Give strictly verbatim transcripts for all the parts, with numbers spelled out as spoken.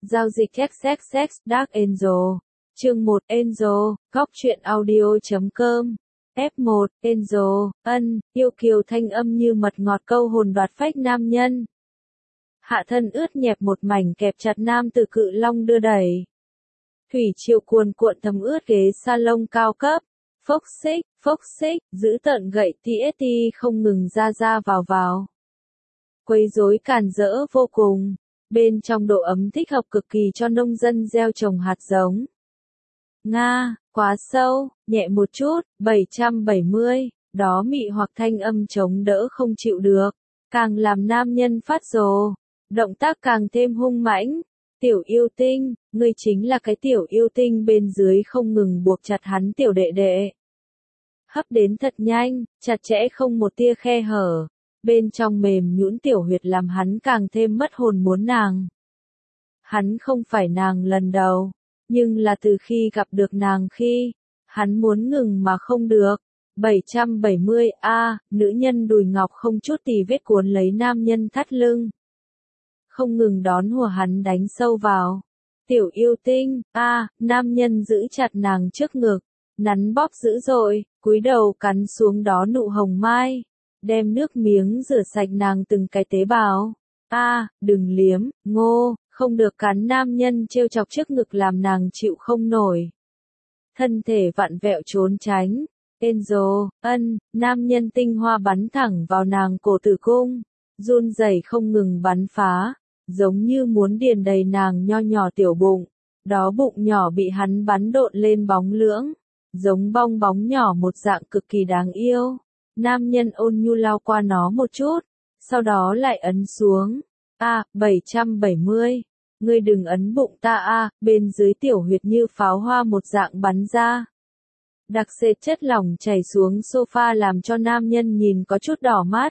Giao dịch xê ích ích ích, Dark Angel. Chương một Angel, góc truyện audio.com. ép một, Angel, ân, yêu kiều thanh âm như mật ngọt câu hồn đoạt phách nam nhân. Hạ thân ướt nhẹp một mảnh kẹp chặt nam từ cự long đưa đẩy. Thủy triều cuồn cuộn thấm ướt ghế salon cao cấp. Phốc xích, phốc xích, giữ tợn gậy tê ét tê không ngừng ra ra vào vào. Quấy rối càn rỡ vô cùng. Bên trong độ ấm thích hợp cực kỳ cho nông dân gieo trồng hạt giống. Nga, quá sâu, nhẹ một chút, bảy trăm bảy mươi, đó mị hoặc thanh âm chống đỡ không chịu được, càng làm nam nhân phát rồ, động tác càng thêm hung mãnh. Tiểu yêu tinh, ngươi chính là cái tiểu yêu tinh bên dưới không ngừng buộc chặt hắn tiểu đệ đệ. Hấp đến thật nhanh, chặt chẽ không một tia khe hở. Bên trong mềm nhũn tiểu huyệt làm hắn càng thêm mất hồn muốn nàng. Hắn không phải nàng lần đầu, nhưng là từ khi gặp được nàng khi, hắn muốn ngừng mà không được. bảy trăm bảy mươi a, nữ nhân đùi ngọc không chút tì vết cuốn lấy nam nhân thắt lưng. Không ngừng đón hùa hắn đánh sâu vào. Tiểu yêu tinh, a, nam nhân giữ chặt nàng trước ngực, nắn bóp dữ dội, cúi đầu cắn xuống đó nụ hồng mai. Đem nước miếng rửa sạch nàng từng cái tế bào. A, à, đừng liếm, ngô, không được cắn nam nhân trêu chọc trước ngực làm nàng chịu không nổi. Thân thể vặn vẹo trốn tránh. Angel, ân, nam nhân tinh hoa bắn thẳng vào nàng cổ tử cung. Run rẩy không ngừng bắn phá. Giống như muốn điền đầy nàng nho nhỏ tiểu bụng. Đó bụng nhỏ bị hắn bắn độn lên bóng lưỡng. Giống bong bóng nhỏ một dạng cực kỳ đáng yêu. Nam nhân ôn nhu lao qua nó một chút, sau đó lại ấn xuống. A, bảy trăm bảy mươi. Ngươi đừng ấn bụng ta a, à, bên dưới tiểu huyệt như pháo hoa một dạng bắn ra. Đặc sệt chất lỏng chảy xuống sofa làm cho nam nhân nhìn có chút đỏ mắt.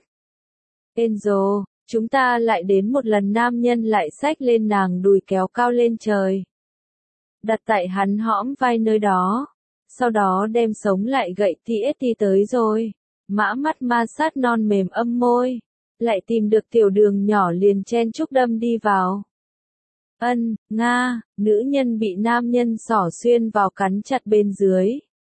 Angel, chúng ta lại đến một lần nam nhân lại xách lên nàng đùi kéo cao lên trời. Đặt tại hắn hõm vai nơi đó. Sau đó đem sống lại gậy tê ét tê tới rồi. Mã mắt ma sát non mềm âm môi, lại tìm được tiểu đường nhỏ liền chen chúc đâm đi vào. Ân, nga, nữ nhân bị nam nhân xỏ xuyên vào cắn chặt bên dưới.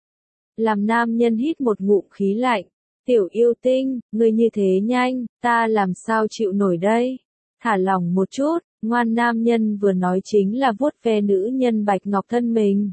Làm nam nhân hít một ngụm khí lạnh, tiểu yêu tinh, ngươi như thế nhanh, ta làm sao chịu nổi đây? Thả lỏng một chút, ngoan nam nhân vừa nói chính là vuốt ve nữ nhân bạch ngọc thân mình.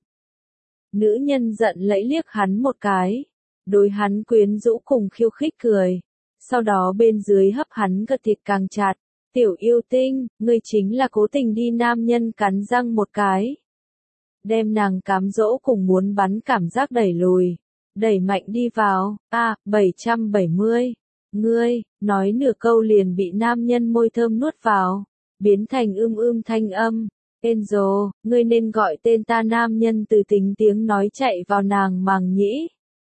Nữ nhân giận lẫy liếc hắn một cái. Đối hắn quyến rũ cùng khiêu khích cười. Sau đó bên dưới hấp hắn gật thịt càng chặt. Tiểu yêu tinh, ngươi chính là cố tình đi nam nhân cắn răng một cái. Đem nàng cám dỗ cùng muốn bắn cảm giác đẩy lùi. Đẩy mạnh đi vào. A, à, bảy trăm bảy mươi. Ngươi, nói nửa câu liền bị nam nhân môi thơm nuốt vào. Biến thành ưm ưm thanh âm. Angel, ngươi nên gọi tên ta nam nhân từ tính tiếng nói chạy vào nàng màng nhĩ.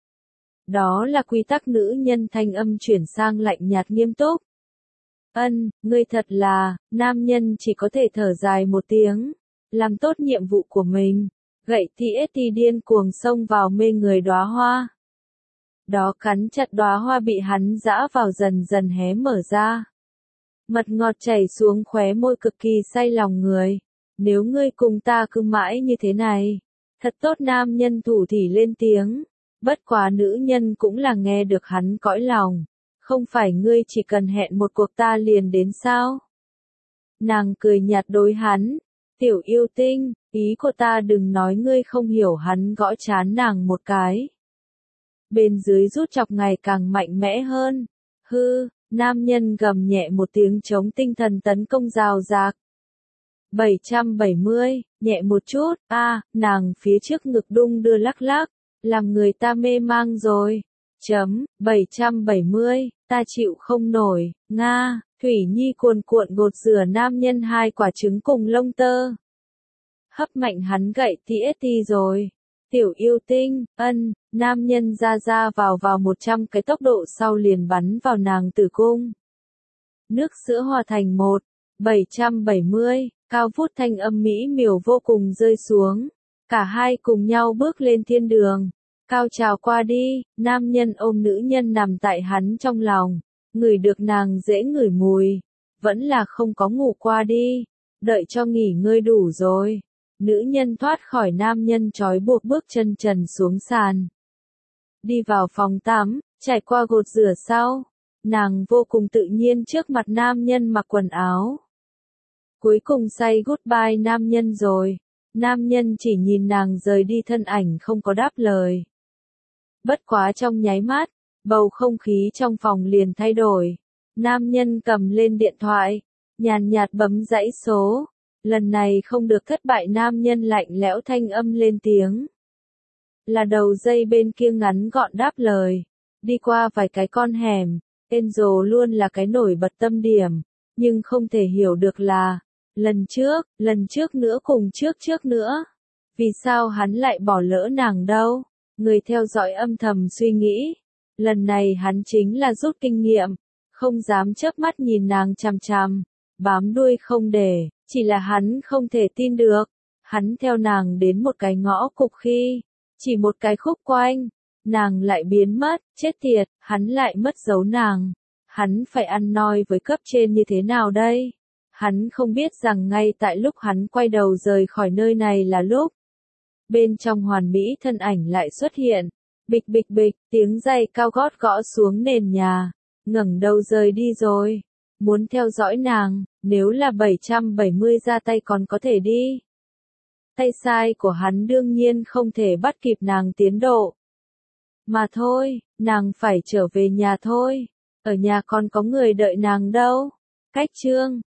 Đó là quy tắc nữ nhân thanh âm chuyển sang lạnh nhạt nghiêm túc. Ân, ngươi thật là, nam nhân chỉ có thể thở dài một tiếng, làm tốt nhiệm vụ của mình, gậy tê ét tê điên cuồng xông vào mê người đóa hoa. Đó cắn chặt đóa hoa bị hắn giã vào dần dần hé mở ra. Mật ngọt chảy xuống khóe môi cực kỳ say lòng người. Nếu ngươi cùng ta cứ mãi như thế này, thật tốt nam nhân thủ thỉ lên tiếng. Bất quá nữ nhân cũng là nghe được hắn cõi lòng. Không phải ngươi chỉ cần hẹn một cuộc ta liền đến sao? Nàng cười nhạt đối hắn. Tiểu yêu tinh, ý của ta đừng nói ngươi không hiểu hắn gõ chán nàng một cái. Bên dưới rút chọc ngày càng mạnh mẽ hơn. Hư, nam nhân gầm nhẹ một tiếng chống tinh thần tấn công rào rạc. bảy trăm bảy mươi, nhẹ một chút, a, à, nàng phía trước ngực đung đưa lắc lắc. Làm người ta mê mang rồi. Chấm, bảy trăm bảy mươi, ta chịu không nổi, nga, Thủy Nhi cuồn cuộn gột rửa nam nhân hai quả trứng cùng lông tơ. Hấp mạnh hắn gậy tê ét tê rồi. Tiểu yêu tinh, ân, nam nhân ra ra vào vào một trăm cái tốc độ sau liền bắn vào nàng tử cung. Nước sữa hòa thành một, bảy trăm bảy mươi, cao vút thanh âm mỹ miều vô cùng rơi xuống. Cả hai cùng nhau bước lên thiên đường. Cao trào qua đi, nam nhân ôm nữ nhân nằm tại hắn trong lòng. Ngửi được nàng dễ ngửi mùi. Vẫn là không có ngủ qua đi. đợi cho nghỉ ngơi đủ rồi. Nữ nhân thoát khỏi nam nhân trói buộc bước chân trần xuống sàn. Đi vào phòng tắm, trải qua gột rửa sau. Nàng vô cùng tự nhiên trước mặt nam nhân mặc quần áo. Cuối cùng say goodbye nam nhân rồi. Nam nhân chỉ nhìn nàng rời đi thân ảnh không có đáp lời. Bất quá trong nháy mắt, bầu không khí trong phòng liền thay đổi. Nam nhân cầm lên điện thoại, nhàn nhạt bấm dãy số. Lần này không được thất bại, nam nhân lạnh lẽo thanh âm lên tiếng. Là đầu dây bên kia ngắn gọn đáp lời. Đi qua vài cái con hẻm, Enzo luôn là cái nổi bật tâm điểm, nhưng không thể hiểu được là, lần trước, lần trước nữa cùng trước trước nữa. Vì sao hắn lại bỏ lỡ nàng đâu? Người theo dõi âm thầm suy nghĩ. Lần này hắn chính là rút kinh nghiệm, không dám chớp mắt nhìn nàng chằm chằm, bám đuôi không để, chỉ là hắn không thể tin được. Hắn theo nàng đến một cái ngõ cụt khi, chỉ một cái khúc quanh, nàng lại biến mất, chết tiệt, hắn lại mất dấu nàng. Hắn phải ăn nói với cấp trên như thế nào đây? Hắn không biết rằng ngay tại lúc hắn quay đầu rời khỏi nơi này là lúc bên trong hoàn mỹ thân ảnh lại xuất hiện. Bịch bịch bịch, tiếng giày cao gót gõ xuống nền nhà. Ngẩng đầu rời đi rồi. Muốn theo dõi nàng, nếu là bảy trăm bảy mươi ra tay còn có thể đi. Tay sai của hắn đương nhiên không thể bắt kịp nàng tiến độ. Mà thôi, nàng phải trở về nhà thôi. Ở nhà còn có người đợi nàng đâu. Cách chương